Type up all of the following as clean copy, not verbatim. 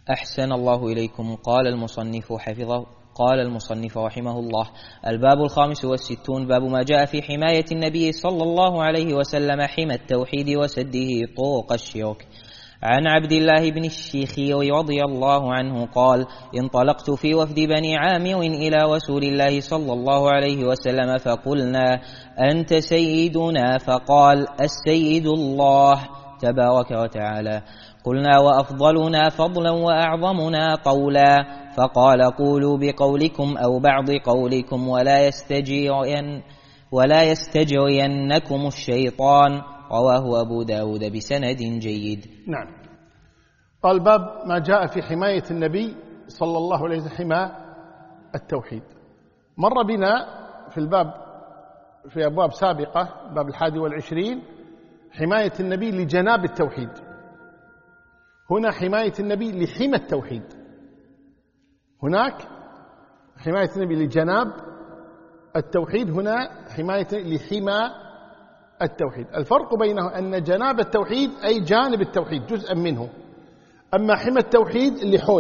أحسن الله إليكم. قال المصنف رحمه الله: الباب 65. باب ما جاء في حماية النبي صلى الله عليه وسلم حمى التوحيد وسده طرق الشرك. عن عبد الله بن الشخير رضي الله عنه قال: انطلقت في وفد بني عامر إلى رسول الله صلى الله عليه وسلم فقلنا: أنت سيدنا؟ فقال: السيد الله تبارك وتعالى. قلنا: وأفضلنا فضلا وأعظمنا قولا؟ فقال: قولوا بقولكم أو بعض قولكم ولا يستجرينكم الشيطان. رواه أبو داود بسند جيد. نعم. قال: باب ما جاء في حماية النبي صلى الله عليه وسلم حمى التوحيد. مر بنا في الباب في أبواب سابقة، باب 21، حماية النبي لجناب التوحيد. هنا حماية النبي لحمى التوحيد. هناك حماية النبي لجناب التوحيد، هنا حماية لحمى التوحيد. الفرق بينه أن جناب التوحيد أي جانب التوحيد جزءا منه، أما حمى التوحيد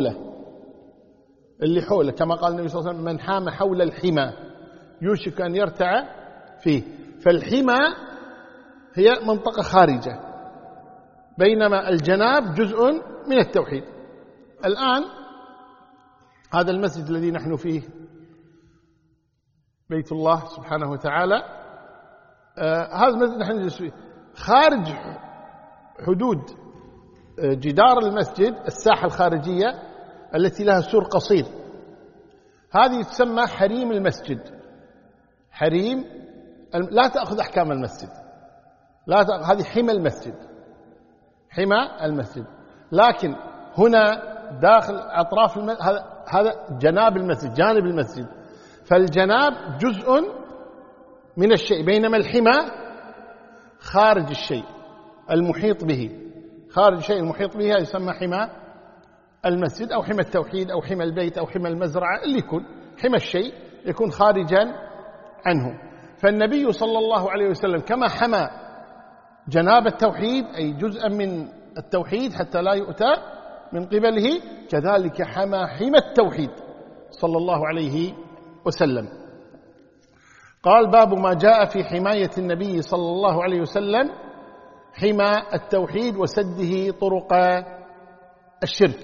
اللي حوله كما قال النبي صلى الله عليه وسلم: من حام حول الحمى يوشك أن يرتع فيه. فالحمى هي منطقة خارجة، بينما الجناب جزء من التوحيد. الآن هذا المسجد الذي نحن فيه بيت الله سبحانه وتعالى، هذا المسجد نحن نجلس فيه، خارج حدود جدار المسجد الساحة الخارجية التي لها سور قصير، هذه تسمى حريم المسجد. حريم لا تأخذ أحكام المسجد، هذه حمى المسجد، حمى المسجد. لكن هنا داخل أطراف هذا جناب المسجد، جانب المسجد. فالجناب جزء من الشيء، بينما الحمى خارج الشيء المحيط به، خارج الشيء المحيط به يسمى حمى المسجد أو حمى التوحيد أو حمى البيت أو حمى المزرعة، اللي يكون حمى الشيء يكون خارجا عنه. فالنبي صلى الله عليه وسلم كما حمى جناب التوحيد أي جزءا من التوحيد حتى لا يؤتى من قبله، كذلك حمى التوحيد صلى الله عليه وسلم. قال: باب ما جاء في حماية النبي صلى الله عليه وسلم حمى التوحيد وسده طرق الشرك.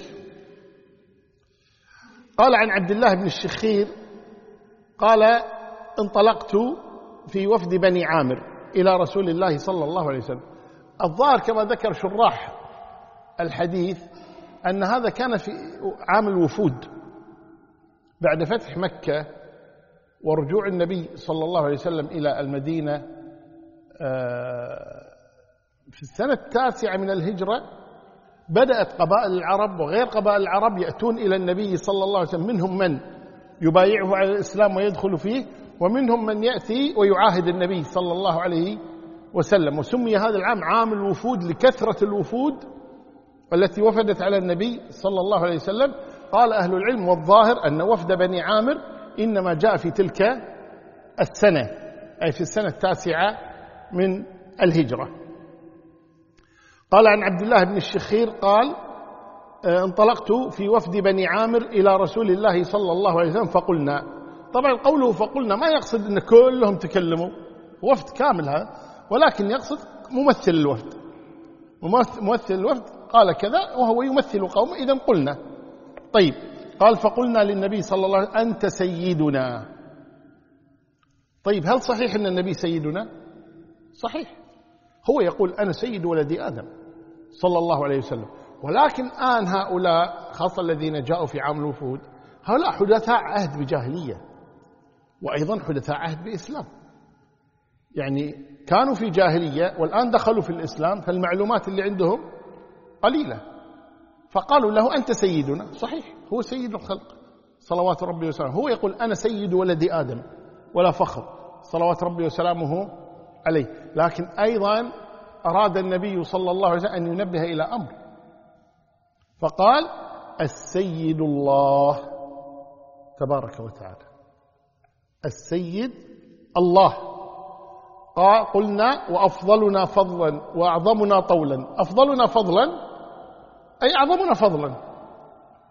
قال عن عبد الله بن الشخير قال: انطلقت في وفد بني عامر إلى رسول الله صلى الله عليه وسلم. الظاهر كما ذكر شراح الحديث أن هذا كان في عام الوفود بعد فتح مكة ورجوع النبي صلى الله عليه وسلم إلى المدينة في السنة 9 من الهجرة. بدأت قبائل العرب وغير قبائل العرب يأتون إلى النبي صلى الله عليه وسلم، منهم من يبايعه على الإسلام ويدخل فيه، ومنهم من يأتي ويعاهد النبي صلى الله عليه وسلم. وسمي هذا العام عام الوفود لكثرة الوفود التي وفدت على النبي صلى الله عليه وسلم. قال أهل العلم: والظاهر أن وفد بني عامر إنما جاء في تلك السنة، أي في السنة 9 من الهجرة. قال عن عبد الله بن الشخير قال: انطلقت في وفد بني عامر إلى رسول الله صلى الله عليه وسلم فقلنا. طبعا قوله فقلنا ما يقصد أن كلهم تكلموا، وفد كامل هذا، ولكن يقصد ممثل الوفد. ممثل الوفد قال كذا وهو يمثل قومه، إذن قلنا. طيب، قال: فقلنا للنبي صلى الله عليه وسلم: أنت سيدنا. طيب، هل صحيح أن النبي سيدنا؟ صحيح، هو يقول: أنا سيد ولد آدم صلى الله عليه وسلم. ولكن آن هؤلاء خاصة الذين جاءوا في عام الوفود هؤلاء حدثاء عهد بجاهلية، وأيضا حدثاء عهد بإسلام، يعني كانوا في جاهلية والآن دخلوا في الإسلام، فالمعلومات اللي عندهم قليلة. فقالوا له: أنت سيدنا. صحيح، هو سيد الخلق صلوات ربي وسلامه، هو يقول: أنا سيد ولد آدم ولا فخر صلوات ربي وسلامه عليه. لكن أيضا أراد النبي صلى الله عليه وسلم أن ينبه إلى أمر، فقال: السيد الله تبارك وتعالى، السيد الله. قلنا: وأفضلنا فضلا وأعظمنا طولا. أفضلنا فضلا أي أعظمنا فضلا،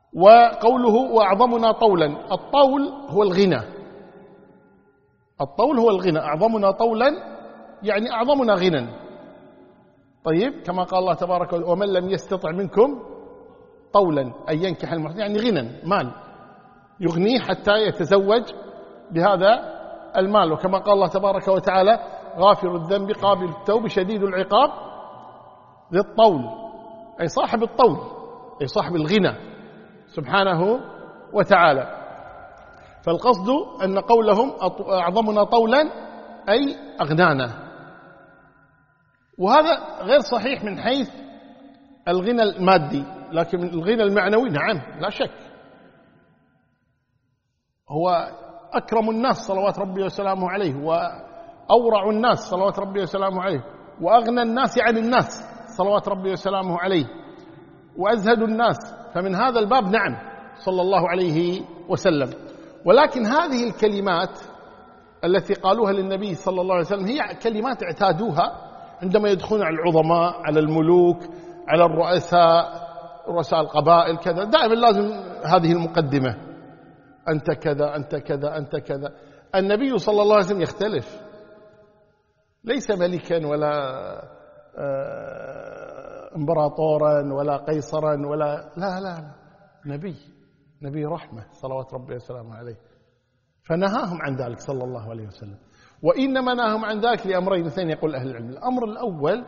وقوله وأعظمنا طولا، الطول هو الغنى، الطول هو الغنى، أعظمنا طولا يعني أعظمنا غنى. طيب كما قال الله تبارك وتعالى ومن لم يستطع منكم طولا أن ينكح المحصنات، يعني غنى، مال يغنيه حتى يتزوج بهذا المال. وكما قال الله تبارك وتعالى غافر الذنب قابل التوب شديد العقاب ذي الطول، أي صاحب الطول، أي صاحب الغنى سبحانه وتعالى. فالقصد أن قولهم أعظمنا طولا أي أغنانا، وهذا غير صحيح من حيث الغنى المادي، لكن الغنى المعنوي نعم لا شك، هو أكرم الناس صلوات ربي وسلامه عليه، وأورع الناس صلوات ربي وسلامه عليه، وأغنى الناس عن الناس صلوات ربي وسلامه عليه، وأزهد الناس، فمن هذا الباب نعم صلى الله عليه وسلم. ولكن هذه الكلمات التي قالوها للنبي صلى الله عليه وسلم هي كلمات اعتادوها عندما يدخلون على العظماء، على الملوك، على الرؤساء، رؤساء القبائل كذا، دائما لازم هذه المقدمة، أنت كذا أنت كذا أنت كذا. النبي صلى الله عليه وسلم يختلف، ليس ملكا ولا امبراطورا ولا قيصرا ولا لا، نبي رحمة صلوات ربي وسلامه عليه، فنهاهم عن ذلك صلى الله عليه وسلم. وإنما نهاهم عن ذلك لأمرين اثنين يقول أهل العلم. الأمر الأول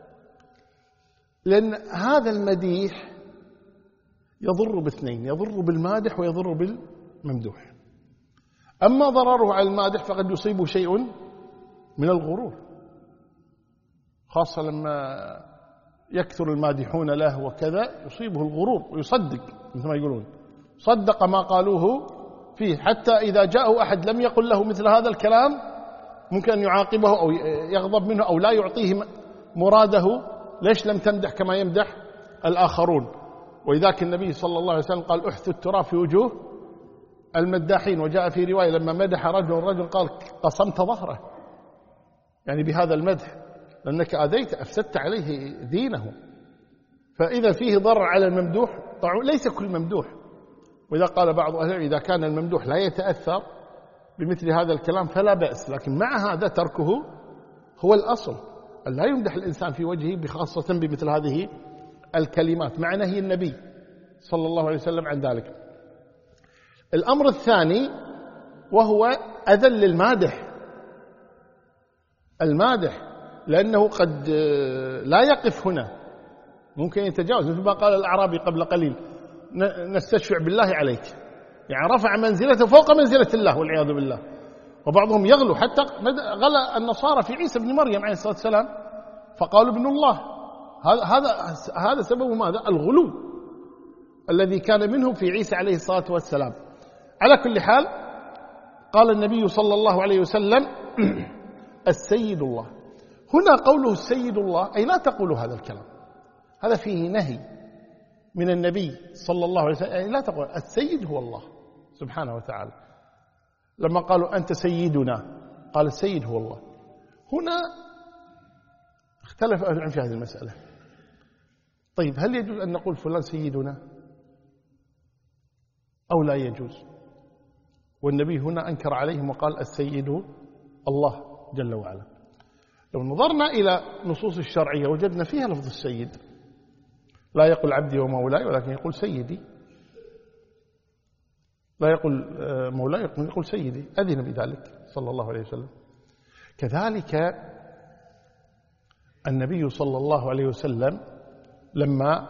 لأن هذا المديح يضر باثنين، يضر بالمادح ويضر بالممدوح. أما ضرره على المادح فقد يصيبه شيء من الغرور، خاصة لما يكثر المادحون له وكذا يصيبه الغرور ويصدق، مثل ما يقولون صدق ما قالوه فيه، حتى إذا جاءه أحد لم يقل له مثل هذا الكلام ممكن أن يعاقبه أو يغضب منه أو لا يعطيه مراده، ليش لم تمدح كما يمدح الآخرون. ولذلك النبي صلى الله عليه وسلم قال احثوا التراب في وجوه المداحين. وجاء في رواية لما مدح رجل قال قصمت ظهره، يعني بهذا المدح، لأنك أذيت أفسدت عليه دينه. فإذا فيه ضرر على الممدوح، طبعا ليس كل ممدوح، وإذا قال بعض أهل إذا كان الممدوح لا يتأثر بمثل هذا الكلام فلا بأس، لكن مع هذا تركه هو الأصل، أن لا يمدح الإنسان في وجهه بخاصة بمثل هذه الكلمات، مع نهي النبي صلى الله عليه وسلم عن ذلك. الأمر الثاني وهو أذى للمادح، المادح لأنه قد لا يقف هنا، ممكن يتجاوز، مثل ما قال الأعرابي قبل قليل نستشفع بالله عليك، يعني رفع منزلته فوق منزلة الله والعياذ بالله. وبعضهم يغلو، حتى غلى النصارى في عيسى بن مريم عليه الصلاة والسلام فقالوا ابن الله. هذا سبب ماذا؟ الغلو الذي كان منه في عيسى عليه الصلاة والسلام. على كل حال قال النبي صلى الله عليه وسلم السيد الله. هنا قوله السيد الله أي لا تقولوا هذا الكلام، هذا فيه نهي من النبي صلى الله عليه وسلم، أي لا تقول السيد هو الله سبحانه وتعالى. لما قالوا أنت سيدنا قال السيد هو الله. هنا اختلف أهل العلم في هذه المسألة. طيب هل يجوز أن نقول فلان سيدنا أو لا يجوز؟ والنبي هنا أنكر عليهم وقال السيد الله جل وعلا. لو نظرنا إلى نصوص الشرعية وجدنا فيها لفظ السيد، لا يقول عبدي ومولاي ولكن يقول سيدي، لا يقول مولاي يقول سيدي، أذن بذلك صلى الله عليه وسلم. كذلك النبي صلى الله عليه وسلم لما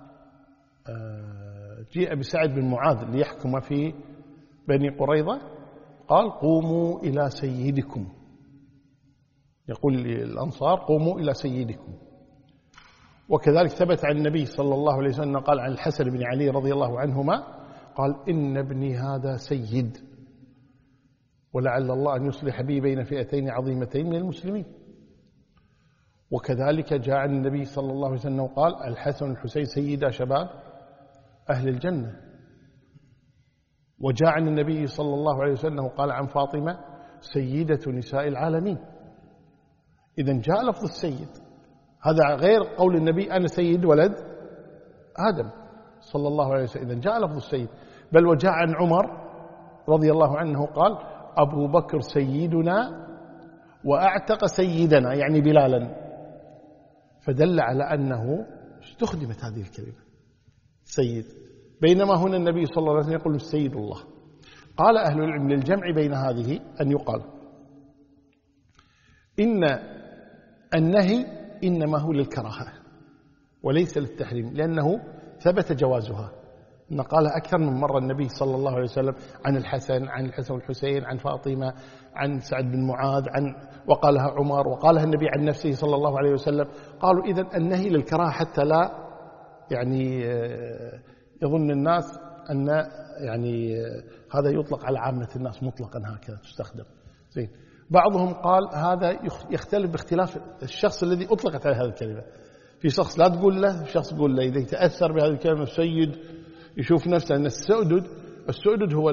جاء بسعد بن معاذ ليحكم في بني قريظة قال قوموا إلى سيدكم، يقول للأنصار قوموا إلى سيدكم. وكذلك ثبت عن النبي صلى الله عليه وسلم قال عن الحسن بن علي رضي الله عنهما قال إن ابني هذا سيد ولعل الله أن يصلح بي بين فئتين عظيمتين من المسلمين. وكذلك جاء عن النبي صلى الله عليه وسلم قال الحسن والحسين سيدا شباب أهل الجنة. وجاء عن النبي صلى الله عليه وسلم قال عن فاطمة سيدة نساء العالمين. إذن جاء لفظ السيد، هذا غير قول النبي أنا سيد ولد آدم، صلى الله عليه وسلم. إذن جاء لفظ السيد. بل وجاء عن عمر رضي الله عنه قال أبو بكر سيدنا وأعتق سيدنا، يعني بلالا، فدل على أنه استخدمت هذه الكلمة سيد، بينما هنا النبي صلى الله عليه وسلم يقول السيد الله. قال أهل العلم للجمع بين هذه أن يقال إن النهي إنما هو للكراهة وليس للتحريم، لأنه ثبت جوازها. إن قال أكثر من مرة النبي صلى الله عليه وسلم عن الحسن والحسين، عن فاطمة، عن سعد بن معاذ، وقالها عمر، وقالها النبي عن نفسه صلى الله عليه وسلم. قالوا إذن النهي للكراهة حتى لا يعني يظن الناس أن يعني هذا يطلق على عامة الناس مطلقا هكذا تستخدم. زين. بعضهم قال هذا يختلف باختلاف الشخص الذي أطلقت عليه هذه الكلمة. في شخص لا تقول له، في شخص يقول له. إذا يتأثر بهذه الكلمة السيد يشوف نفسه أن السؤدد هو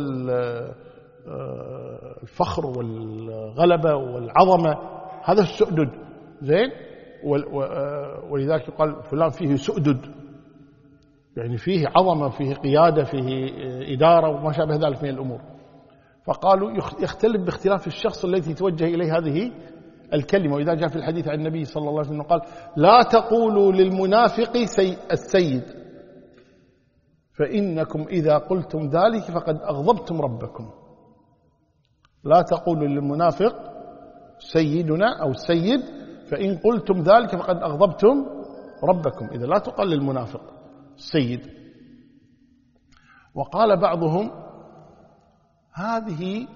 الفخر والغلبة والعظمة، هذا السؤدد. زين. ولذلك يقال فلان فيه سؤدد، يعني فيه عظمة، فيه قيادة، فيه إدارة وما شابه ذلك من الأمور. فقالوا يختلف باختلاف الشخص الذي توجه إليه هذه الكلمة. وإذا جاء في الحديث عن النبي صلى الله عليه وسلم قال لا تقولوا للمنافق السيد فإنكم إذا قلتم ذلك فقد أغضبتم ربكم. لا تقولوا للمنافق سيدنا أو السيد فإن قلتم ذلك فقد أغضبتم ربكم. إذا لا تقال للمنافق السيد. وقال بعضهم هذه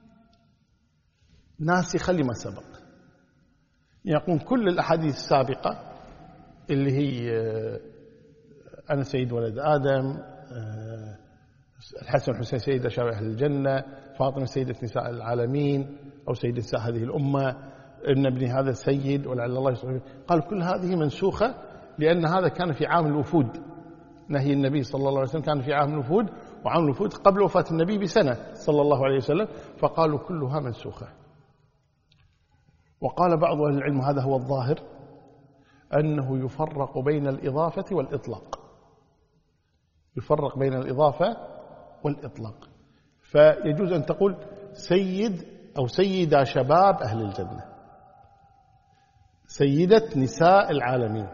ناسخة لما سبق، يقول كل الأحاديث السابقة اللي هي أنا سيد ولد آدم، الحسن والحسين سيدة شباب أهل الجنة، فاطمة سيدة نساء العالمين أو سيدة نساء هذه الأمة، ابن ابني هذا السيد ولعل الله يصلح. قال كل هذه منسوخة لأن هذا كان في عام الوفود. نهي النبي صلى الله عليه وسلم كان في عام الوفود، وعام الوفود قبل وفاة النبي بسنة صلى الله عليه وسلم، فقالوا كلها منسوخة. وقال بعض أهل العلم هذا هو الظاهر أنه يفرق بين الإضافة والإطلاق، يفرق بين الإضافة والإطلاق. فيجوز أن تقول سيد أو سيدة شباب أهل الجنة، سيدة نساء العالمين،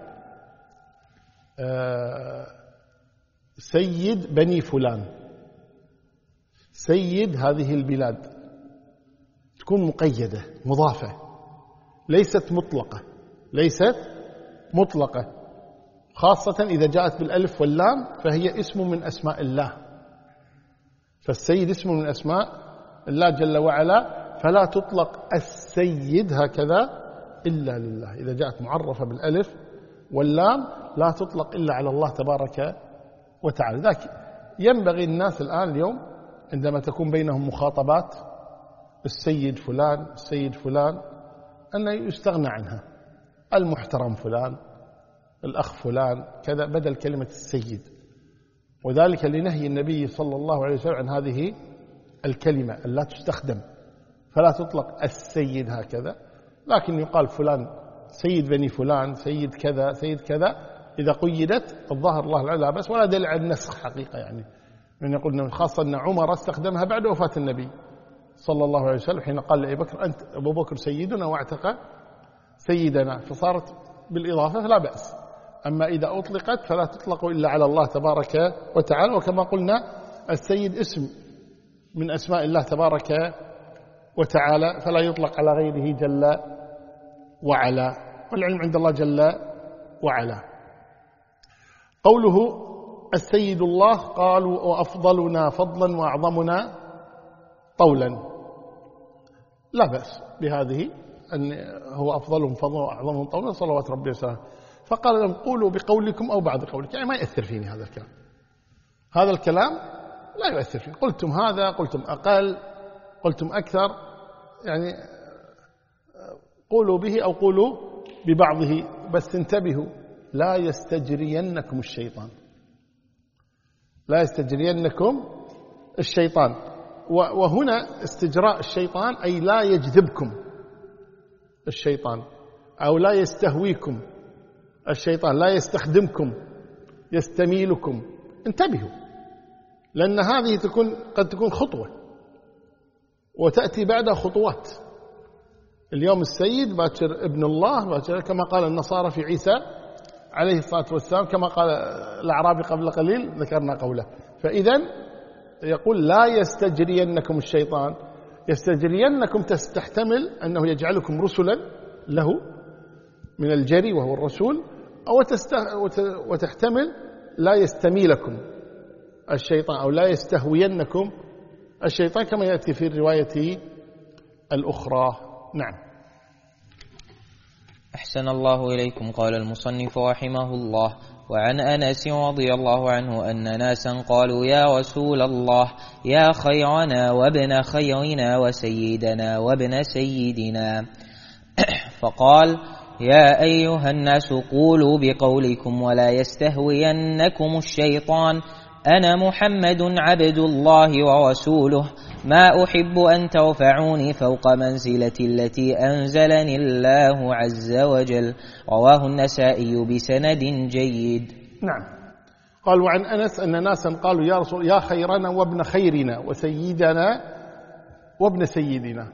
سيد بني فلان، سيد هذه البلاد. تكون مقيدة مضافة، ليست مطلقة، خاصة إذا جاءت بالألف واللام فهي اسم من أسماء الله. فالسيد اسم من أسماء الله جل وعلا، فلا تطلق السيد هكذا إلا لله. إذا جاءت معرفة بالألف واللام لا تطلق إلا على الله تبارك وتعالى. ذاك ينبغي الناس الآن اليوم عندما تكون بينهم مخاطبات السيد فلان السيد فلان أن يستغنى عنها، المحترم فلان، الأخ فلان كذا، بدل كلمة السيد. وذلك لنهي النبي صلى الله عليه وسلم عن هذه الكلمة أن لا تستخدم، فلا تطلق السيد هكذا، لكن يقال فلان سيد بني فلان، سيد كذا سيد كذا. إذا قيدت الظاهر الله لا بأس، ولا دليل على النسخ حقيقة. يعني من يقول خاصة أن عمر استخدمها بعد وفاة النبي صلى الله عليه وسلم حين قال لأبي بكر أنت أبو بكر سيدنا واعتق سيدنا، فصارت بالإضافة فلا بأس. أما إذا أطلقت فلا تطلق إلا على الله تبارك وتعالى. وكما قلنا السيد اسم من أسماء الله تبارك وتعالى، فلا يطلق على غيره جل وعلا، والعلم عند الله جل وعلا. قوله السيد الله، قالوا وأفضلنا فضلا وأعظمنا طولا، لا بأس بهذه أن هو أفضلهم فضلا وأعظمهم طولا صلوات ربي وسلامه. فقال لهم قولوا بقولكم أو بعض قولكم، يعني ما يأثر فيني هذا الكلام، هذا الكلام لا يؤثر فيني، قلتم هذا قلتم أقل قلتم أكثر، يعني قولوا به أو قولوا ببعضه، بس انتبهوا لا يستجرينكم الشيطان، لا يستجرينكم الشيطان. وهنا استجراء الشيطان أي لا يجذبكم الشيطان، أو لا يستهويكم الشيطان، لا يستخدمكم، يستميلكم، انتبهوا، لأن هذه قد تكون خطوة وتأتي بعدها خطوات. اليوم السيد باكر ابن الله، باكر كما قال النصارى في عيسى عليه الصلاة والسلام، كما قال الأعرابي قبل قليل ذكرنا قوله. فإذا يقول لا يستجرينكم الشيطان، يستجرينكم تحتمل أنه يجعلكم رسلا له من الجري وهو الرسول، وتحتمل لا يستميلكم الشيطان أو لا يستهوينكم الشيطان كما يأتي في الرواية الأخرى. نعم. أحسن الله إليكم. قال المصنف رحمه الله: وعن أنس رضي الله عنه أن ناسا قالوا: يا رسول الله، يا خيرنا وابن خيرنا وسيدنا وابن سيدنا. فقال: يا أيها الناس قولوا بقولكم ولا يستهوينكم الشيطان، أنا محمد عبد الله ورسوله، ما أحب أن ترفعوني فوق منزلتي التي أنزلني الله عز وجل. رواه النسائي بسند جيد. نعم. قال: وعن أنس أن ناسا قالوا: يا رسول، يا خيرنا وابن خيرنا وسيدنا وابن سيدنا.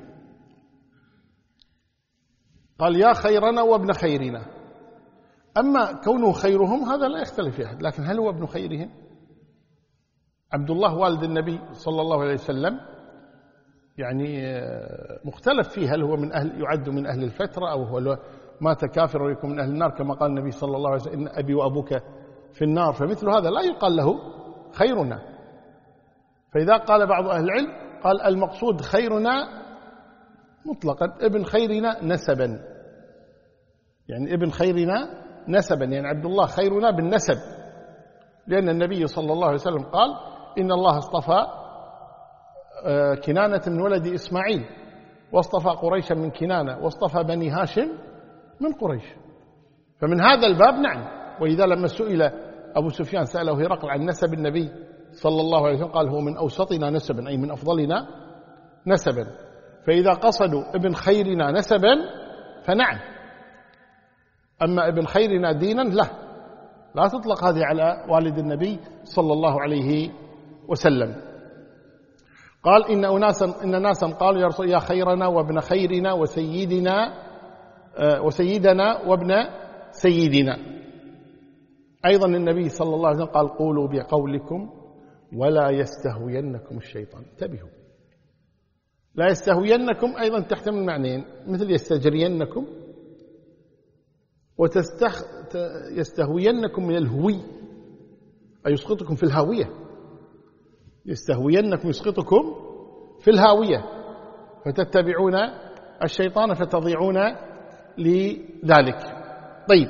قال: يا خيرنا وابن خيرنا. أما كونه خيرهم هذا لا يختلف فيه، لكن هل هو ابن خيرهم؟ عبد الله والد النبي صلى الله عليه وسلم يعني مختلف فيه، هل هو من يعد من أهل الفترة أو هو مات كافر ويكون من أهل النار، كما قال النبي صلى الله عليه وسلم: إن أبي وأبوك في النار. فمثل هذا لا يقال له خيرنا. فإذا قال بعض أهل العلم قال المقصود خيرنا مطلقا ابن خيرنا نسبا، يعني ابن خيرنا نسبا، يعني عبد الله خيرنا بالنسب، لأن النبي صلى الله عليه وسلم قال: إن الله اصطفى كنانة من ولد إسماعيل، واصطفى قريشا من كنانة، واصطفى بني هاشم من قريش. فمن هذا الباب نعم. وإذا لما سئل أبو سفيان سأله هرقل عن نسب النبي صلى الله عليه وسلم قال: هو من أوسطنا نسبا، أي من أفضلنا نسبا. فإذا قصدوا ابن خيرنا نسبا فنعم، أما ابن خيرنا دينا لا تطلق هذه على والد النبي صلى الله عليه وسلم. قال: إن ناسا قالوا: يا رسول، يا خيرنا وابن خيرنا وسيدنا وابن سيدنا. أيضا النبي صلى الله عليه وسلم قال: قولوا بقولكم ولا يستهوينكم الشيطان. انتبهوا، لا يستهوينكم أيضا تحتمل معنيين، مثل يستجرينكم يستهوينكم من الهوي، أي يسقطكم في الهاوية. يستهوينكم يسقطكم في الهاوية، فتتبعون الشيطان فتضيعون لذلك. طيب،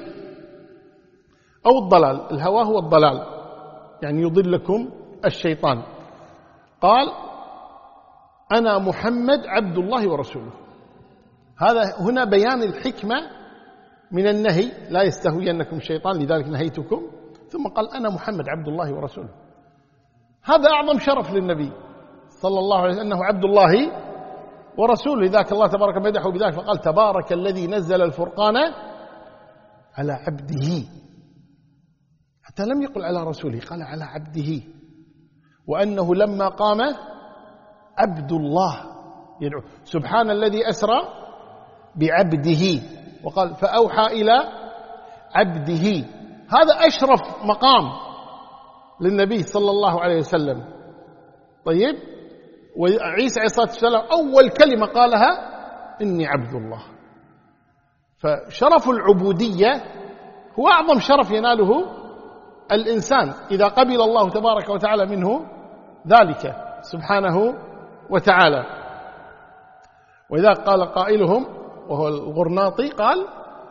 أو الضلال، الهوى هو الضلال، يعني يضلكم الشيطان. قال: أنا محمد عبد الله ورسوله. هذا هنا بيان الحكمة من النهي، لا يستهوينكم الشيطان لذلك نهيتكم، ثم قال: أنا محمد عبد الله ورسوله. هذا أعظم شرف للنبي صلى الله عليه وسلم، أنه عبد الله ورسوله. لذلك الله تبارك مدحه بذلك فقال: تبارك الذي نزل الفرقان على عبده. حتى لم يقل على رسوله، قال على عبده. وأنه لما قام عبد الله يدعو سبحان الذي أسرى بعبده، وقال: فأوحى إلى عبده. هذا أشرف مقام للنبي صلى الله عليه وسلم. طيب، وعيسى عليه الصلاة والسلام أول كلمة قالها: إني عبد الله. فشرف العبودية هو أعظم شرف يناله الإنسان إذا قبل الله تبارك وتعالى منه ذلك سبحانه وتعالى. وإذا قال قائلهم وهو الغرناطي قال: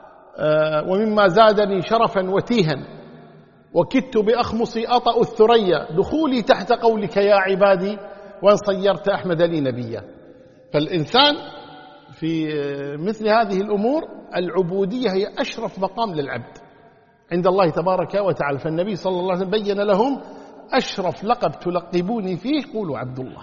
ومما زادني شرفا وتيها وكدت بأخمصي أطأ الثريا دخولي تحت قولك يا عبادي وأن صيرت أحمد لي نبيا. فالإنسان في مثل هذه الأمور العبودية هي أشرف مقام للعبد عند الله تبارك وتعالى. فالنبي صلى الله عليه وسلم بين لهم أشرف لقب تلقبوني فيه، قولوا عبد الله.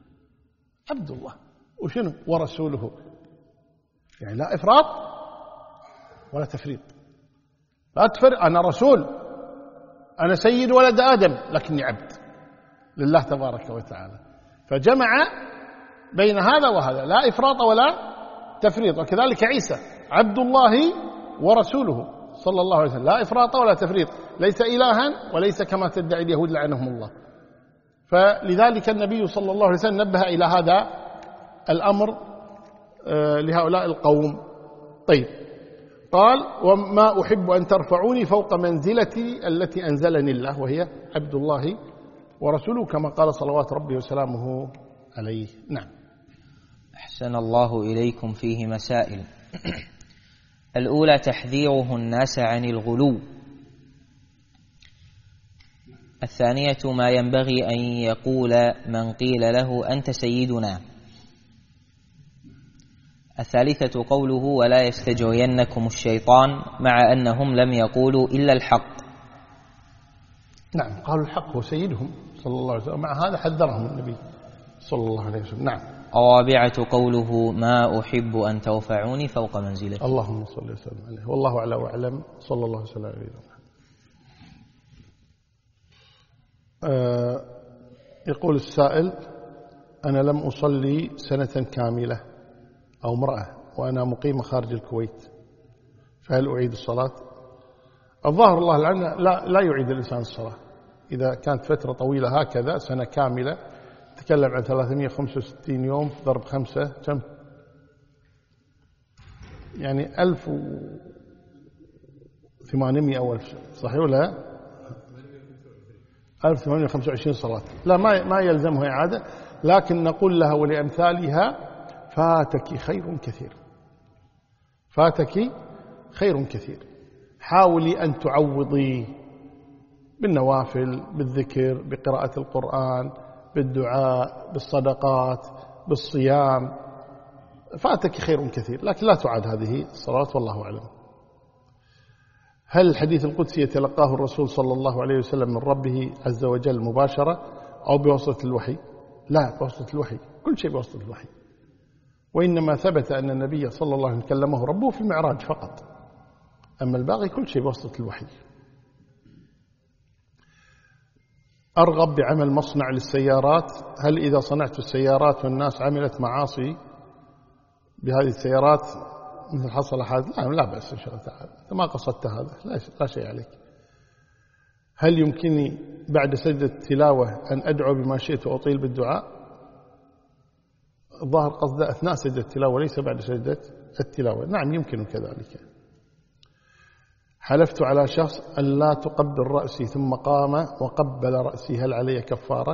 عبد الله وشنو؟ ورسوله، يعني لا إفراط ولا تفريط. لا تفرق، أنا رسول، أنا سيد ولد آدم لكني عبد لله تبارك وتعالى. فجمع بين هذا وهذا، لا إفراط ولا تفريط. وكذلك عيسى عبد الله ورسوله صلى الله عليه وسلم، لا إفراط ولا تفريط، ليس إلها وليس كما تدعي اليهود لعنهم الله. فلذلك النبي صلى الله عليه وسلم نبه إلى هذا الأمر لهؤلاء القوم. طيب، قال وما أحب أن ترفعوني فوق منزلتي التي أنزلني الله، وهي عبد الله ورسوله كما قال صلوات ربي وسلامه عليه. نعم. أحسن الله إليكم. فيه مسائل. الأولى تحذيره الناس عن الغلو. الثانية ما ينبغي أن يقول من قيل له أنت سيدنا. الثالثة قوله ولا يستجوينكم الشيطان، مع أنهم لم يقولوا إلا الحق. نعم، قالوا الحق هو سيدهم صلى الله عليه وسلم، مع هذا حذرهم النبي صلى الله عليه وسلم. نعم. الرابعة قوله ما أحب أن ترفعوني فوق منزلتي. اللهم صل وسلم عليه، والله أعلى وأعلم، صلى الله وسلم عليه. يقول السائل أنا لم أصلي سنة كاملة أو امرأة وأنا مقيمة خارج الكويت، فهل أعيد الصلاة؟ الظاهر الله العنة لا يعيد الإنسان الصلاة إذا كانت فترة طويلة هكذا سنة كاملة. تكلم عن 365 يوم ضرب 5 كم؟ يعني 1800 أو 1000، صحيح ولا 1825 صلاة. لا، ما يلزمها إعادة، لكن نقول لها ولأمثالها فاتك خير كثير، فاتك خير كثير. حاولي أن تعوضي بالنوافل، بالذكر، بقراءة القرآن، بالدعاء، بالصدقات، بالصيام. فاتك خير كثير، لكن لا تعاد هذه الصلاة والله أعلم. هل الحديث القدسي يتلقاه الرسول صلى الله عليه وسلم من ربه عز وجل مباشرة أو بواسطة الوحي؟ لا، بواسطة الوحي، كل شيء بواسطة الوحي. وإنما ثبت أن النبي صلى الله عليه وسلم كلمه ربه في المعراج فقط، أما الباقي كل شيء بواسطة الوحي. أرغب بعمل مصنع للسيارات، هل إذا صنعت السيارات والناس عملت معاصي بهذه السيارات مثل حصل حادث؟ لا بأس إن شاء الله تعالى، أنت ما قصدت هذا، لا شيء عليك. هل يمكنني بعد سجدة التلاوة أن أدعو بما شئت وأطيل بالدعاء؟ الظاهر قصده أثناء سجدة التلاوة وليس بعد سجدة التلاوة. نعم، يمكن كذلك. حلفت على شخص أن لا تقبل رأسي ثم قام وقبل رأسي، هل علي كفارة؟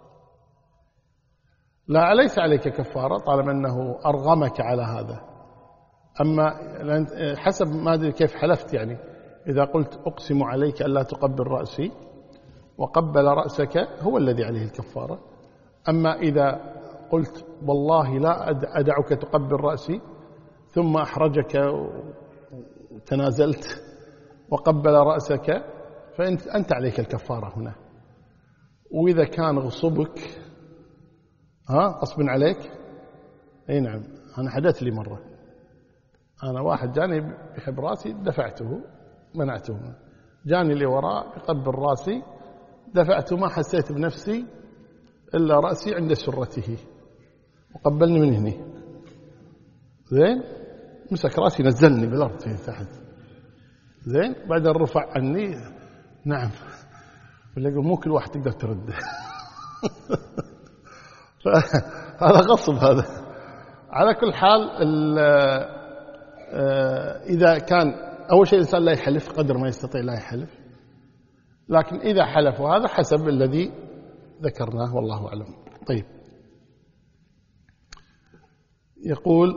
لا، ليس عليك كفارة طالما أنه أرغمك على هذا. أما حسب ما أدري كيف حلفت، يعني إذا قلت أقسم عليك أن لا تقبل رأسي وقبل رأسك هو الذي عليه الكفارة. أما إذا قلت والله لا أدعك تقبل رأسي ثم أحرجك وتنازلت وقبل رأسك فأنت عليك الكفارة هنا. وإذا كان غصبك غصب عليك، أي نعم. أنا حدث لي مرة، أنا واحد جاني بحب رأسي دفعته، منعته. جاني اللي وراء بقبل رأسي، دفعته، ما حسيت بنفسي إلا رأسي عند سرته وقبلني من هنا. زين، مسك رأسي نزلني بالأرض تحت. زين، بعدين رفع عني. نعم، ولا يقول مو كل واحد تقدر ترده. هذا غصب هذا. على كل حال إذا كان أول شيء الإنسان لا يحلف، قدر ما يستطيع لا يحلف، لكن إذا حلف وهذا حسب الذي ذكرناه والله أعلم. طيب، يقول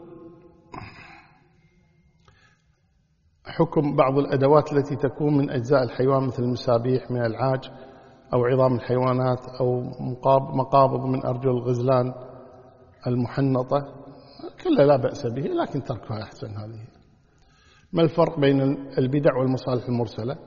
حكم بعض الأدوات التي تكون من أجزاء الحيوان مثل المسابيح من العاج أو عظام الحيوانات أو مقابض من أرجل الغزلان المحنطة، كلها لا بأس به، لكن تركها أحسن. هذه ما الفرق بين البدع والمصالح المرسلة؟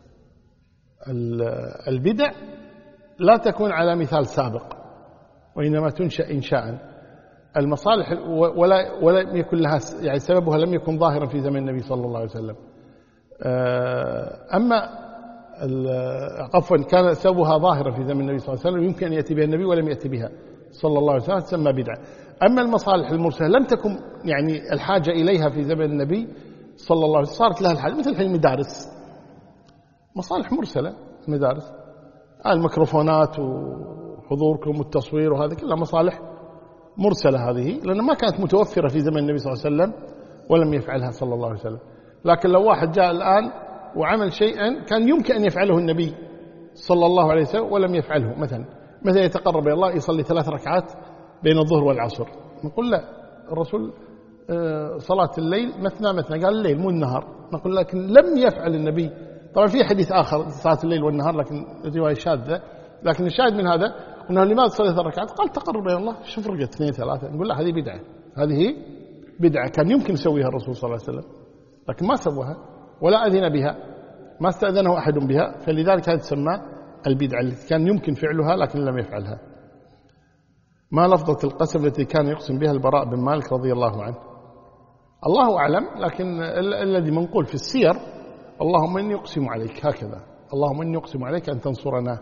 البدع لا تكون على مثال سابق وإنما تنشأ إنشاء. المصالح ولا يكون لها، يعني سببها لم يكن ظاهرا في زمن النبي صلى الله عليه وسلم. أما عفوا كان سببها ظاهرة في زمن النبي صلى الله عليه وسلم يمكن أن يأتي بها النبي ولم يأتي بها صلى الله عليه وسلم تسمى بدعة. أما المصالح المرسلة لم تكن يعني الحاجة إليها في زمن النبي صلى الله عليه وسلم، صارت لها الحاجة مثل الحين المدارس، مصالح مرسلة المدارس، الميكروفونات وحضوركم والتصوير وهذا كلها مصالح مرسلة هذه، لأن ما كانت متوفرة في زمن النبي صلى الله عليه وسلم ولم يفعلها صلى الله عليه وسلم. لكن لو واحد جاء الآن وعمل شيئا كان يمكن أن يفعله النبي صلى الله عليه وسلم ولم يفعله، مثلا يتقرب إلى الله يصلي 3 ركعات بين الظهر والعصر، نقول لا، الرسول صلاة الليل مثنى، قال الليل مو النهار، نقول لكن لم يفعل النبي. طبعا في حديث آخر صلاة الليل والنهار لكن رواية شاذة، لكن الشاهد من هذا أنه لماذا صلى 3 ركعات؟ قال تقرب إلى الله، شوف فرقت 2 3، نقول لا هذه بدعة، هذه بدعة كان يمكن يسويها الرسول صلى الله عليه وسلم لكن ما سواها ولا أذن بها، ما استأذنه أحد بها، فلذلك هذه تسمى البدعة التي كان يمكن فعلها لكن لم يفعلها. ما لفظة القسم التي كان يقسم بها البراء بن مالك رضي الله عنه؟ الله أعلم، لكن الذي منقول في السير اللهم إني أقسم عليك، هكذا، اللهم إني أقسم عليك أن تنصرنا،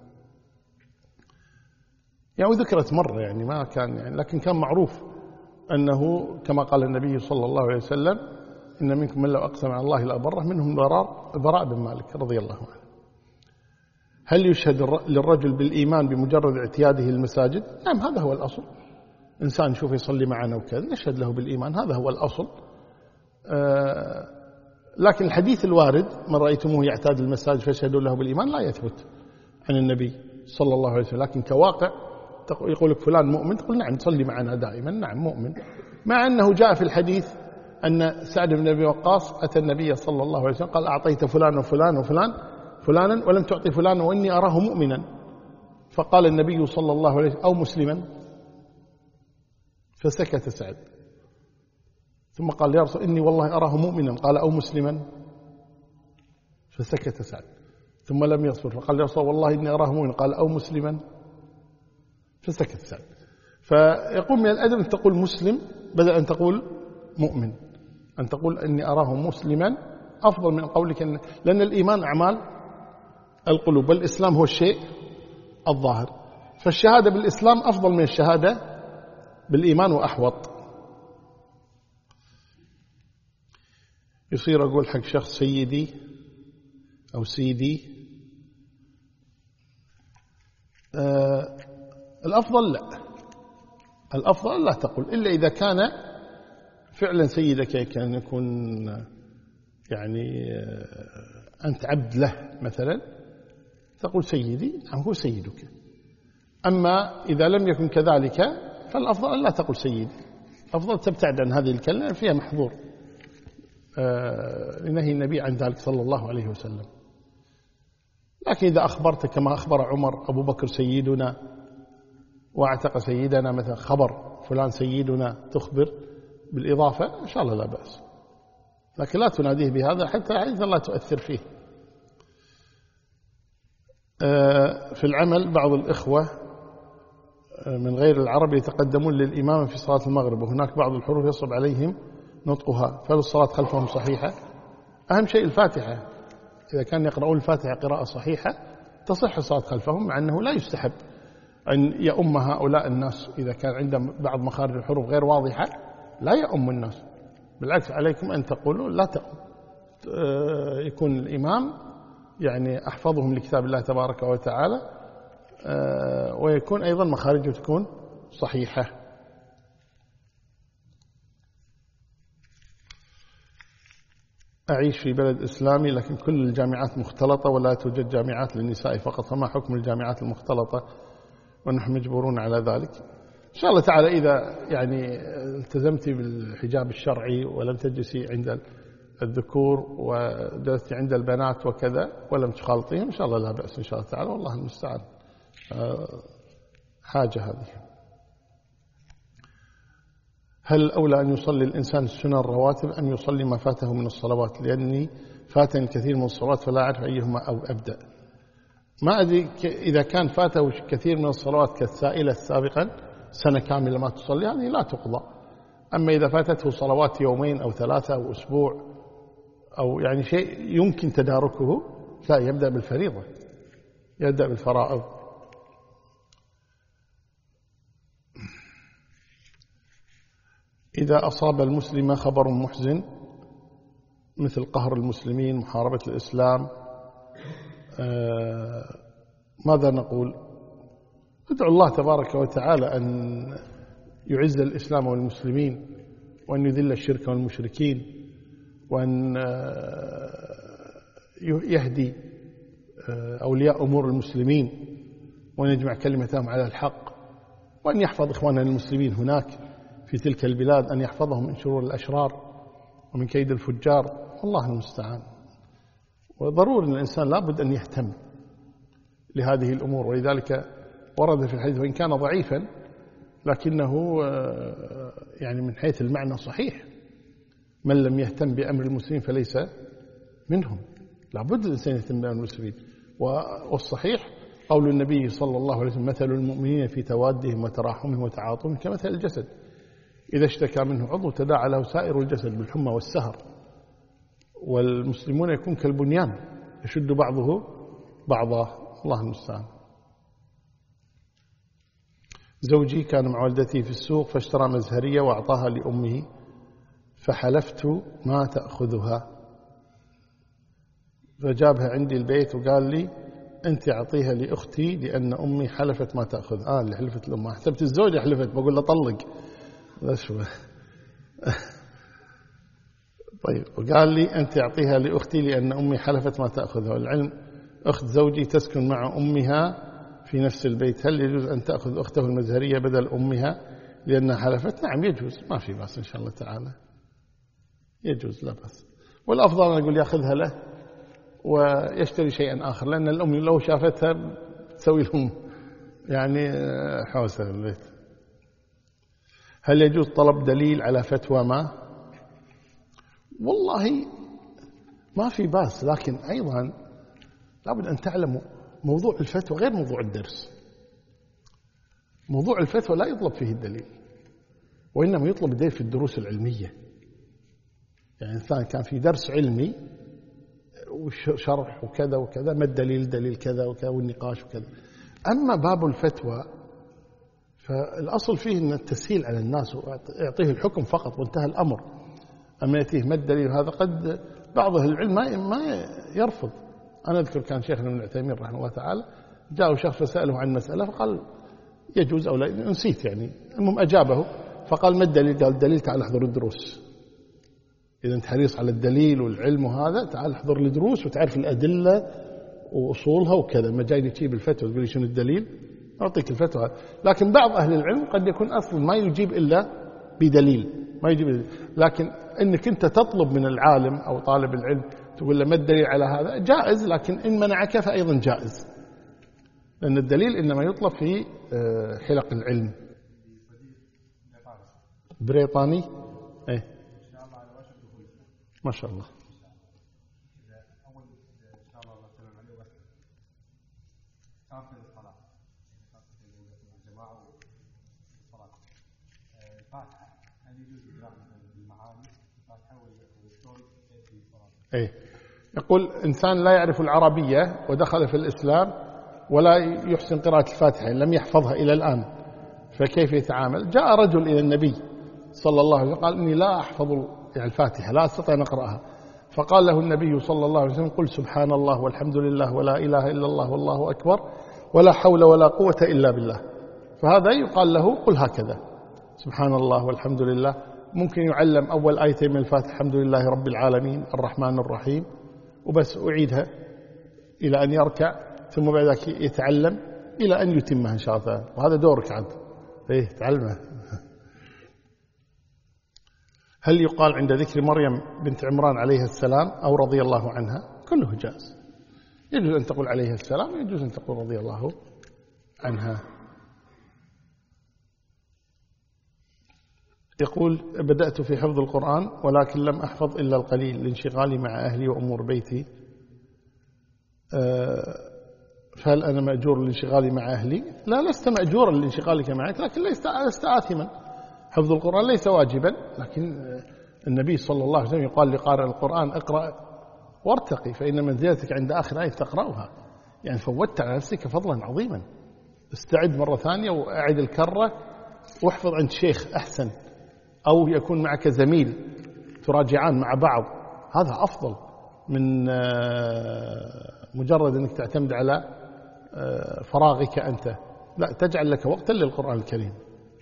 يعني ذكرت مرة يعني ما كان يعني، لكن كان معروف أنه كما قال النبي صلى الله عليه وسلم إن منكم من لو أقسم على الله لأبره، منهم البراء بن مالك رضي الله عنه. هل يشهد للرجل بالإيمان بمجرد اعتياده المساجد؟ نعم هذا هو الأصل، إنسان يشوف يصلي معنا وكذا نشهد له بالإيمان، هذا هو الأصل. لكن الحديث الوارد من رأيتموه يعتاد المساجد فاشهدوا له بالإيمان لا يثبت عن النبي صلى الله عليه وسلم، لكن كواقع يقول لك فلان مؤمن، تقول نعم تصلي معنا دائما، نعم مؤمن، مع أنه جاء في الحديث أن سعد بن أبي وقاص أتى النبي صلى الله عليه وسلم قال أعطيت فلان وفلان وفلان فلانا ولم تعطي فلانا وإني أراه مؤمنا، فقال النبي صلى الله عليه وسلم أو مسلما، فسكت سعد، ثم قال يا رسول إني والله أراه مؤمنا، قال أو مسلما، فسكت سعد، ثم لم يصبر فقال يا رسول والله إني أراه مؤمنا، قال أو مسلما، فسكت سعد. فيقول من الأدب أن تقول مسلم بدل أن تقول مؤمن، أن تقول إني أراه مسلما أفضل من قولك لأن الإيمان أعمال القلوب والإسلام هو الشيء الظاهر، فالشهادة بالإسلام أفضل من الشهادة بالإيمان وأحوط. يصير أقول حق شخص سيدي أو سيدي، الأفضل لا، الأفضل لا تقول إلا إذا كان فعلا سيدك، كان يكون يعني أنت عبد له مثلا تقول سيدي، نعم هو سيدك. أما إذا لم يكن كذلك فالأفضل أن لا تقول سيدي، أفضل تبتعد عن هذه الكلمة فيها محظور لنهي النبي عن ذلك صلى الله عليه وسلم. لكن إذا أخبرت كما أخبر عمر أبو بكر سيدنا واعتق سيدنا، مثلا خبر فلان سيدنا تخبر بالإضافة إن شاء الله لا بأس، لكن لا تناديه بهذا حتى عايز الله تؤثر فيه. في العمل بعض الإخوة من غير العرب يتقدمون للإمام في صلاة المغرب وهناك بعض الحروف يصعب عليهم نطقها، فالصلاة خلفهم صحيحة؟ أهم شيء الفاتحة، إذا كان يقرؤون الفاتحة قراءة صحيحة تصح الصلاة خلفهم، مع أنه لا يستحب أن يؤم هؤلاء الناس إذا كان عندهم بعض مخارج الحروف غير واضحة، لا يؤم الناس، بالعكس عليكم أن تقولوا لا تؤم، يكون الإمام يعني أحفظهم لكتاب الله تبارك وتعالى، ويكون أيضا مخارجه تكون صحيحة. أعيش في بلد إسلامي لكن كل الجامعات مختلطة ولا توجد جامعات للنساء فقط، فما حكم الجامعات المختلطة ونحن مجبورون على ذلك؟ إن شاء الله تعالى إذا يعني التزمتي بالحجاب الشرعي ولم تجلسي عند الذكور وجلستي عند البنات وكذا ولم تخالطيهم إن شاء الله لا بأس إن شاء الله تعالى، والله المستعان. حاجة هذه. هل أولى أن يصلي الإنسان السنن الرواتب أم يصلي ما فاته من الصلوات؟ لأني فاتني الكثير من الصلوات فلا أعرف أيهما أو أبدأ. ما أدري إذا كان فاته كثير من الصلوات كالسائلة سابقا سنة كاملة ما تصلي هذه لا تقضى، أما إذا فاتته صلوات يومين أو 3 أو أسبوع أو يعني شيء يمكن تداركه لا، يبدأ بالفريضة، يبدأ بالفرائض. إذا أصاب المسلم خبر محزن مثل قهر المسلمين، محاربة الإسلام، ماذا نقول؟ ادعو الله تبارك وتعالى أن يعز الإسلام والمسلمين، وأن يذل الشرك والمشركين، وأن يهدي أولياء أمور المسلمين، وأن يجمع كلمتهم على الحق، وأن يحفظ إخواننا المسلمين هناك في تلك البلاد، أن يحفظهم من شرور الأشرار ومن كيد الفجار. الله المستعان. وضروري أن الإنسان لابد أن يهتم لهذه الأمور، ولذلك ورد في الحديث وإن كان ضعيفا لكنه يعني من حيث المعنى صحيح: من لم يهتم بأمر المسلمين فليس منهم. لابد الإنسان يهتم بأمر المسلمين. والصحيح قول النبي صلى الله عليه وسلم: مثل المؤمنين في توادهم وتراحمهم وتعاطفهم كمثل الجسد إذا اشتكى منه عضو تداعى له سائر الجسد بالحمى والسهر. والمسلمون يكون كالبنيان يشد بعضه بعضا. الله المستعان. زوجي كان مع والدتي في السوق فاشترى مزهرية وأعطاها لأمه، فحلفت ما تأخذها، فجابها عندي البيت وقال لي: أنت أعطيها لأختي لأن أمي حلفت ما تأخذ. اللي حلفت الأم، حسبت الزوجة حلفت، بقول له طلق. طيب، وقال لي: أنت أعطيها لأختي لأن أمي حلفت ما تأخذها. والعلم أخت زوجي تسكن مع أمها في نفس البيت، هل يجوز أن تأخذ أخته المزهرية بدل أمها لأنها حلفت؟ نعم يجوز، ما في بأس إن شاء الله تعالى، يجوز لا بأس. والأفضل أن أقول يأخذها له ويشتري شيئا آخر، لأن الأم لو شافتها تسوي لهم يعني حوسة في البيت. هل يجوز طلب دليل على فتوى ما؟ والله ما في بأس، لكن أيضا لابد أن تعلموا موضوع الفتوى غير موضوع الدرس. موضوع الفتوى لا يطلب فيه الدليل، وإنما يطلب الدليل في الدروس العلمية. يعني إنسان كان في درس علمي وشرح وكذا وكذا، ما الدليل؟ دليل كذا وكذا، والنقاش وكذا. أما باب الفتوى فالأصل فيه أن التسهيل على الناس ويعطيه الحكم فقط وانتهى الأمر. أما يأتيه ما الدليل، هذا قد بعض أهل العلم ما يرفض. أنا أذكر كان شيخنا ابن عثيمين رحمه الله تعالى جاءه شخص فسأله عن مسألة فقال يجوز أو لا، نسيت يعني، المهم أجابه فقال: ما الدليل؟ قال: الدليل تعال احضر الدروس، إذا أنت حريص على الدليل والعلم وهذا تعال احضر الدروس وتعرف الأدلة وأصولها وكذا. ما جاي تجيب الفتوى تقول لي شنو الدليل؟ أعطيك الفتوى. لكن بعض أهل العلم قد يكون أصلا ما يجيب إلا بدليل، ما يجيب إلا. لكن إنك أنت تطلب من العالم أو طالب العلم تقول له ما الدليل على هذا، جائز، لكن إن منعك فأيضا جائز، لأن الدليل إنما يطلب في حلق العلم. بريطاني إيه ما شاء الله. إيه يقول إنسان لا يعرف العربية ودخل في الإسلام ولا يحسن قراءة الفاتحة، لم يحفظها إلى الآن، فكيف يتعامل؟ جاء رجل إلى النبي صلى الله عليه وسلم قال: إني لا أحفظ الفاتحة، لا أستطيع أن أقرأها. فقال له النبي صلى الله عليه وسلم: قل سبحان الله والحمد لله ولا إله إلا الله والله أكبر ولا حول ولا قوة إلا بالله. فهذا يقال له قل هكذا سبحان الله والحمد لله. ممكن يعلم أول آيتين من الفاتحة الحمد لله رب العالمين الرحمن الرحيم وبس، أعيدها إلى أن يركع، ثم بعد ذلك يتعلم إلى أن يتمها إن شاء الله، وهذا دورك عنه. إيه تعلمه. هل يقال عند ذكر مريم بنت عمران عليها السلام أو رضي الله عنها؟ كله جائز، يجوز أن تقول عليها السلام ويجوز أن تقول رضي الله عنها. يقول: بدأت في حفظ القرآن ولكن لم أحفظ إلا القليل لانشغالي مع أهلي وأمور بيتي، فهل أنا مأجور لانشغالي مع أهلي؟ لا، لست مأجورا لانشغالك معك، لكن لست آثما. حفظ القرآن ليس واجبا، لكن النبي صلى الله عليه وسلم يقال لقارئ القرآن: اقرأ وارتقي فإن منزلتك عند آخر آية تقرأها. يعني فوتت على نفسك فضلا عظيما. استعد مرة ثانية وأعد الكرة واحفظ عند شيخ أحسن، أو يكون معك زميل تراجعان مع بعض، هذا أفضل من مجرد أنك تعتمد على فراغك أنت. لا، تجعل لك وقتا للقرآن الكريم.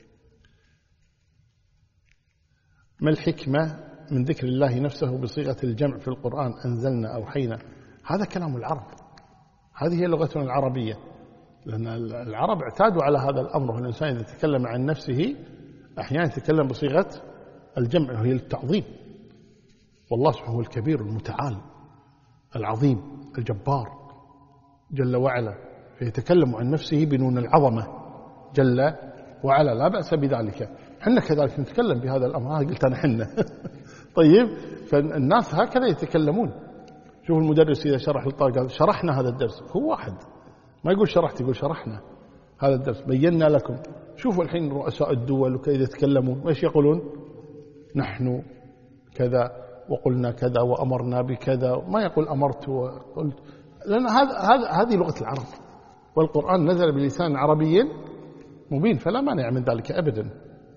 ما الحكمة من ذكر الله نفسه بصيغة الجمع في القرآن؟ أنزلنا أوحينا. هذا كلام العرب، هذه هي لغتنا العربية، لأن العرب اعتادوا على هذا الأمر. الإنسان إذا تكلم عن نفسه أحيانا يتكلم بصيغة الجمع وهي للتعظيم. والله سبحانه هو الكبير المتعال العظيم الجبار جل وعلا، فيتكلم عن نفسه بنون العظمة جل وعلا، لا بأس بذلك. حنا كذلك نتكلم بهذا الأمر. هذا قلت أنا حنا طيب، فالناس هكذا يتكلمون. شوف المدرس إذا شرح الطالب قال شرحنا هذا الدرس، هو واحد ما يقول شرحت، يقول شرحنا هذا الدرس، بينا لكم. شوفوا الحين رؤساء الدول وكذا يتكلمون، ايش يقولون؟ نحن كذا وقلنا كذا وأمرنا بكذا، ما يقول أمرت وقلت، لأن هذه لغة العرب، والقرآن نزل بلسان عربي مبين، فلا مانع من ذلك أبدا.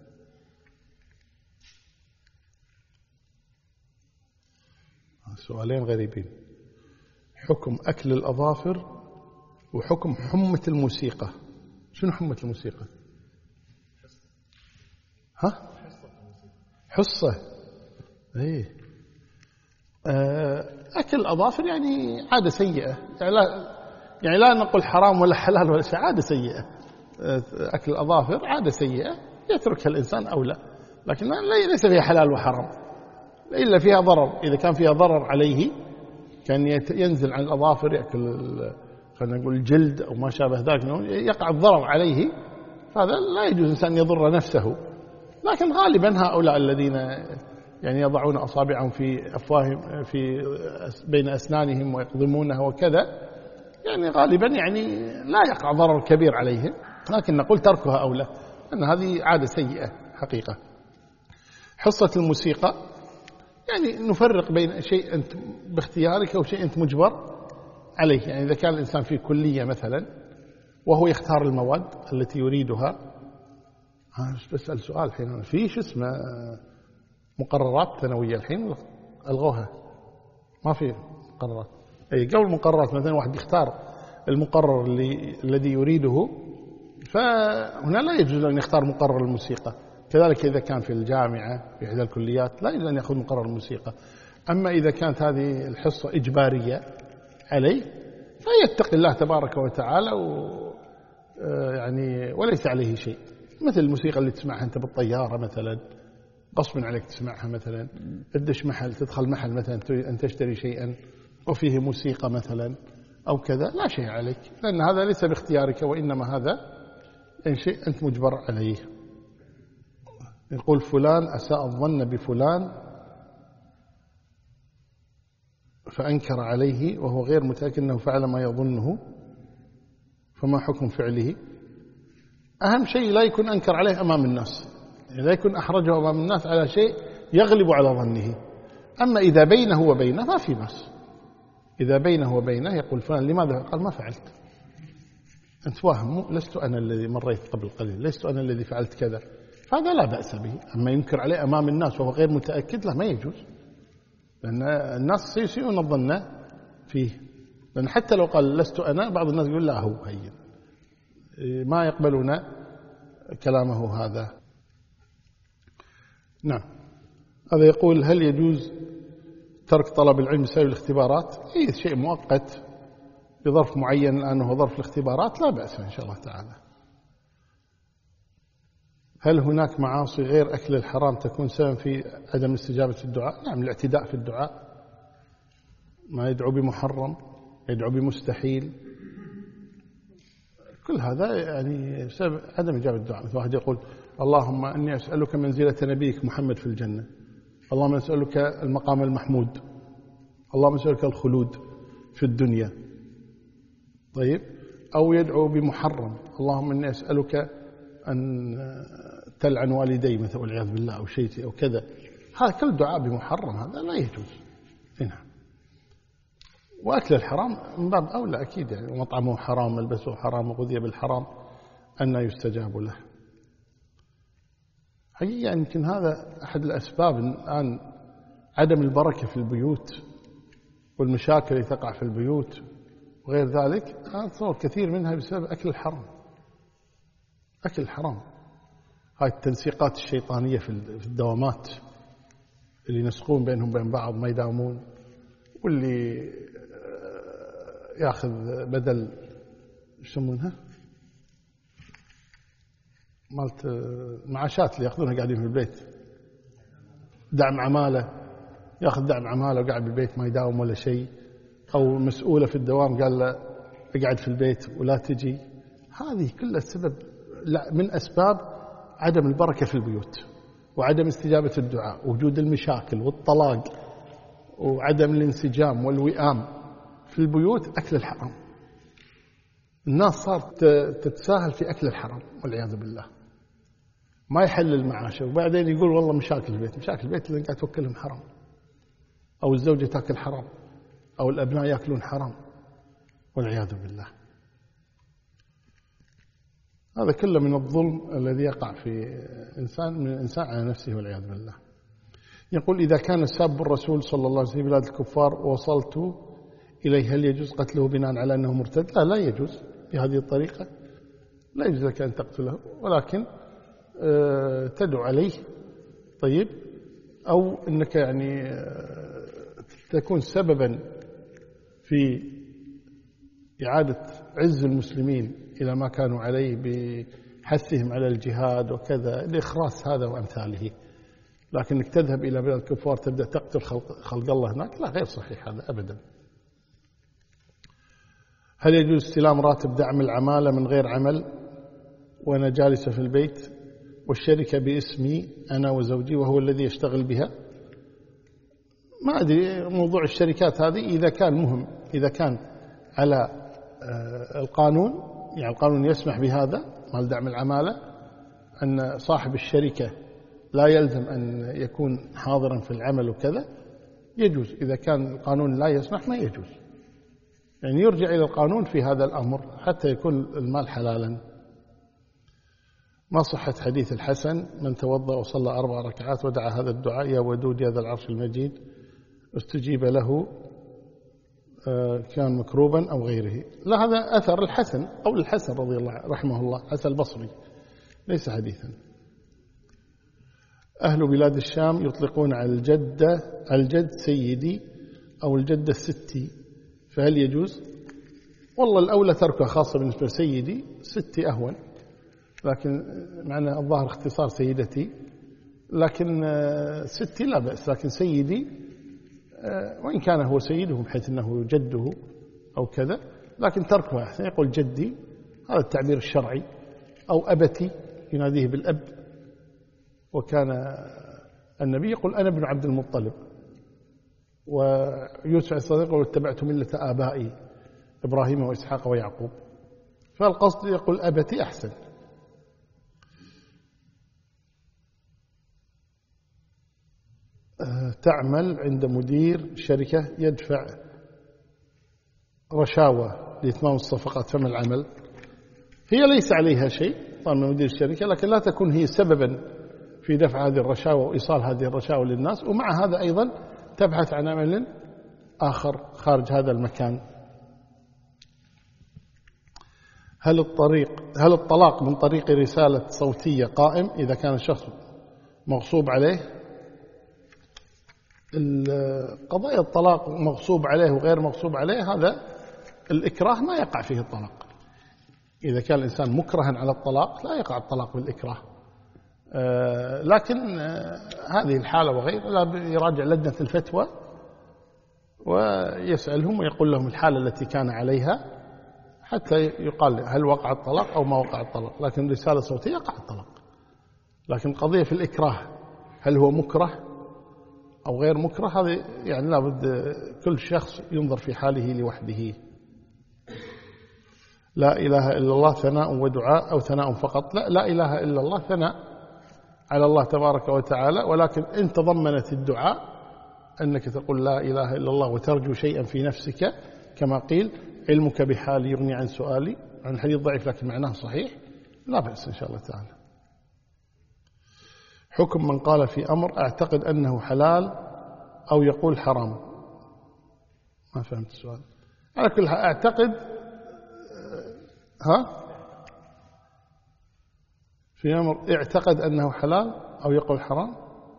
سؤالين غريبين: حكم أكل الأظافر وحكم حمة الموسيقى. شنو حمة الموسيقى؟ ها؟ حصة. ايه. أكل الأظافر يعني عادة سيئة، يعني لا نقول حرام ولا حلال ولا شيء، عادة سيئة. أكل الأظافر عادة سيئة يتركها الإنسان أولى، لكن ليس فيها حلال وحرام، إلا فيها ضرر. إذا كان فيها ضرر عليه كان ينزل عن الأظافر يأكل خلينا نقول الجلد أو ما شابه ذلك، يقع الضرر عليه، فهذا لا يجوز الإنسان يضر نفسه. لكن غالبا هؤلاء الذين يعني يضعون أصابعهم في أفواههم بين أسنانهم ويقضمونها وكذا، يعني غالبا يعني لا يقع ضرر كبير عليهم، لكن نقول تركها أولى، أن هذه عادة سيئة حقيقة. حصة الموسيقى يعني نفرق بين شيء أنت باختيارك أو شيء أنت مجبر عليه. يعني إذا كان الإنسان في كلية مثلا وهو يختار المواد التي يريدها، بسأل سؤال الحين، في شو اسمه مقررات ثانوية الحين ألغوها، ما في مقررات. أي قبل المقررات مثلا واحد يختار المقرر الذي يريده، فهنا لا يجوز أن يختار مقرر الموسيقى. كذلك إذا كان في الجامعة في إحدى الكليات لا يجوز أن يأخذ مقرر الموسيقى. أما إذا كانت هذه الحصة إجبارية عليه فيتقي الله تبارك وتعالى يعني وليس عليه شيء. مثل الموسيقى اللي تسمعها أنت بالطيارة مثلا، غصب عليك تسمعها مثلا، تدش محل، تدخل محل مثلا أن تشتري شيئا وفيه موسيقى مثلا أو كذا، لا شيء عليك، لأن هذا ليس باختيارك، وإنما هذا شيء أنت مجبر عليه. يقول فلان أساء الظن بفلان فأنكر عليه وهو غير متأكد أنه فعل ما يظنه، فما حكم فعله؟ أهم شيء لا يكون أنكر عليه أمام الناس، لا يكون أحرجه أمام الناس على شيء يغلب على ظنه. أما إذا بينه وبينه ما في بس، إذا بينه وبينه يقول فلان لماذا؟ قال ما فعلت، أنت فاهم، لست أنا الذي مريت قبل قليل، لست أنا الذي فعلت كذا، هذا لا بأس به. أما ينكر عليه أمام الناس وهو غير متأكد، لا، ما يجوز، لأن الناس يسيئون الظن فيه. لأن حتى لو قال لست أنا، بعض الناس يقول لا هو هين، ما يقبلون كلامه هذا. نعم. هذا يقول هل يجوز ترك طلب العلم بسبب الاختبارات؟ أي شيء مؤقت بظرف معين الآن هو ظرف الاختبارات لا بأس إن شاء الله تعالى. هل هناك معاصي غير أكل الحرام تكون سبب في عدم استجابة الدعاء؟ نعم، الاعتداء في الدعاء، ما يدعو بمحرم، يدعو بمستحيل، كل هذا يعني سبب عدم إجابة الدعاء. مثل واحد يقول اللهم إني أسألك منزلة نبيك محمد في الجنة، اللهم أسألك المقام المحمود، اللهم أسألك الخلود في الدنيا. طيب، أو يدعو بمحرم، اللهم إني أسألك أن تلعن والدي مثلا والعياذ بالله أو شيء أو كذا، هذا كل دعاء بمحرم، هذا لا يجوز. نعم. وأكل الحرام من باب أولى أكيد، يعني مطعمه حرام، ملبسه حرام، وغذي بالحرام، أن يستجاب له. حقيقة يمكن هذا أحد الأسباب الآن عدم البركة في البيوت والمشاكل اللي تقع في البيوت وغير ذلك. أنا أتصور كثير منها بسبب أكل الحرام. أكل الحرام، هاي التنسيقات الشيطانية في الدوامات اللي ينسقون بينهم بين بعض ما يداومون، واللي ياخذ بدل يسمونها مالت معاشات اللي ياخذونها قاعدين في البيت، دعم عمالة، ياخذ دعم عمالة وقاعد بالبيت ما يداوم ولا شيء، أو مسؤولة في الدوام قال له اقعد في البيت ولا تجي. هذه كلها سبب من أسباب عدم البركة في البيوت وعدم استجابة الدعاء، وجود المشاكل والطلاق وعدم الانسجام والوئام في البيوت. أكل الحرام، الناس صارت تتساهل في أكل الحرام والعياذ بالله، ما يحل المعاشه، وبعدين يقول والله مشاكل البيت. مشاكل البيت اللي قاعد توكلهم حرام، أو الزوجة تاكل حرام، أو الأبناء يأكلون حرام والعياذ بالله. هذا كله من الظلم الذي يقع في من الإنسان على نفسه والعياذ بالله. يقول إذا كان ساب الرسول صلى الله عليه وسلم في بلاد الكفار ووصلت إليه هل يجوز قتله بناء على أنه مرتد؟ لا يجوز بهذه الطريقة، لا يجوز لك أن تقتله، ولكن تدعو عليه طيب، أو أنك يعني تكون سببا في إعادة عز المسلمين إلى ما كانوا عليه بحثهم على الجهاد وكذا، الإخراس هذا وأمثاله. لكنك تذهب إلى بلاد الكفار تبدأ تقتل خلق الله هناك، لا، غير صحيح هذا أبدا. هل يجوز استلام راتب دعم العمالة من غير عمل وأنا جالسة في البيت والشركة باسمي أنا وزوجي وهو الذي يشتغل بها؟ ما أدري موضوع الشركات هذه إذا كان مهم، إذا كان على القانون، يعني القانون يسمح بهذا مال دعم العمالة، أن صاحب الشركة لا يلزم أن يكون حاضرا في العمل وكذا، يجوز. إذا كان القانون لا يسمح ما يجوز، يعني يرجع إلى القانون في هذا الأمر حتى يكون المال حلالا. ما صحة حديث الحسن من توضأ وصلى 4 ركعات ودعا هذا الدعاء يا ودود يا ذا العرش المجيد استجيب له كان مكروبا أو غيره؟ لا، هذا أثر الحسن أو الحسن رضي الله رحمه الله، حسن البصري، ليس حديثا. أهل بلاد الشام يطلقون على الجد سيدي أو الجدة الستي، فهل يجوز؟ والله الأولى تركها، خاصة بالنسبة لسيدي، ستي أهون، لكن معنى الظاهر اختصار سيدتي، لكن ستي لا بأس، لكن سيدي وإن كان هو سيده بحيث أنه جده أو كذا، لكن تركها أحسن. يقول جدي، هذا التعبير الشرعي، أو أبتي يناديه بالأب. وكان النبي يقول أنا ابن عبد المطلب، ويوسف الصديق يقول اتبعت ملة آبائي إبراهيم وإسحاق ويعقوب، فالقصد يقول أبتي أحسن. تعمل عند مدير شركة يدفع رشاوى لإتمام الصفقات، فما العمل؟ هي ليس عليها شيء طبعا من مدير الشركة، لكن لا تكون هي سببا في دفع هذه الرشاوى وإيصال هذه الرشاوى للناس، ومع هذا أيضا تبحث عن عمل آخر خارج هذا المكان. هل الطلاق من طريق رسالة صوتية قائم إذا كان الشخص مغصوب عليه؟ قضايا الطلاق مغصوب عليه وغير مغصوب عليه، هذا الإكراه ما يقع فيه الطلاق. إذا كان الإنسان مكرها على الطلاق لا يقع الطلاق بالإكراه، لكن هذه الحالة وغيرها لا يراجع لجنة الفتوى ويسألهم ويقول لهم الحالة التي كان عليها حتى يقال هل وقع الطلاق أو ما وقع الطلاق. لكن رسالة صوتية يقع الطلاق. لكن قضية في الإكراه، هل هو مكره أو غير مكره، هذه يعني لابد كل شخص ينظر في حاله لوحده. لا إله إلا الله ثناء ودعاء أو ثناء فقط؟ لا إله إلا الله ثناء على الله تبارك وتعالى، ولكن إن تضمنت الدعاء أنك تقول لا إله إلا الله وترجو شيئا في نفسك كما قيل علمك بحالي يغني عن سؤالي، عن حديث ضعيف لكن معناه صحيح، لا بأس إن شاء الله تعالى. حكم من قال في أمر أعتقد أنه حلال أو يقول حرام. ما فهمت السؤال. على كل حال أعتقد في أمر اعتقد أنه حلال أو يقول حرام.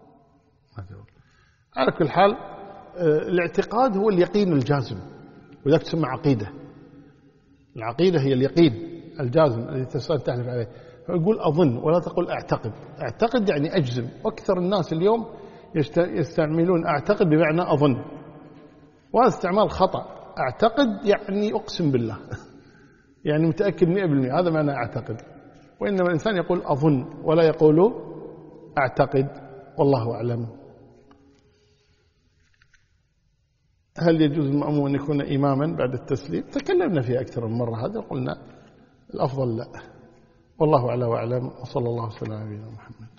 على كل حال الاعتقاد هو اليقين الجازم، وذلك تسمى عقيدة. العقيدة هي اليقين الجازم الذي تستطيع تحلف عليه. فيقول أظن ولا تقول أعتقد. أعتقد يعني أجزم، وأكثر الناس اليوم يستعملون أعتقد بمعنى أظن، وهذا استعمال خطأ. أعتقد يعني أقسم بالله يعني متأكد 100%، هذا معنى أعتقد. وإنما الإنسان يقول أظن ولا يقول أعتقد، والله أعلم. هل يجوز المأموم أن يكون إماما بعد التسليم؟ تكلمنا فيها أكثر من مرة، هذا قلنا الأفضل لا. والله أعلى وأعلم، وصلى الله وسلم على نبينا محمد.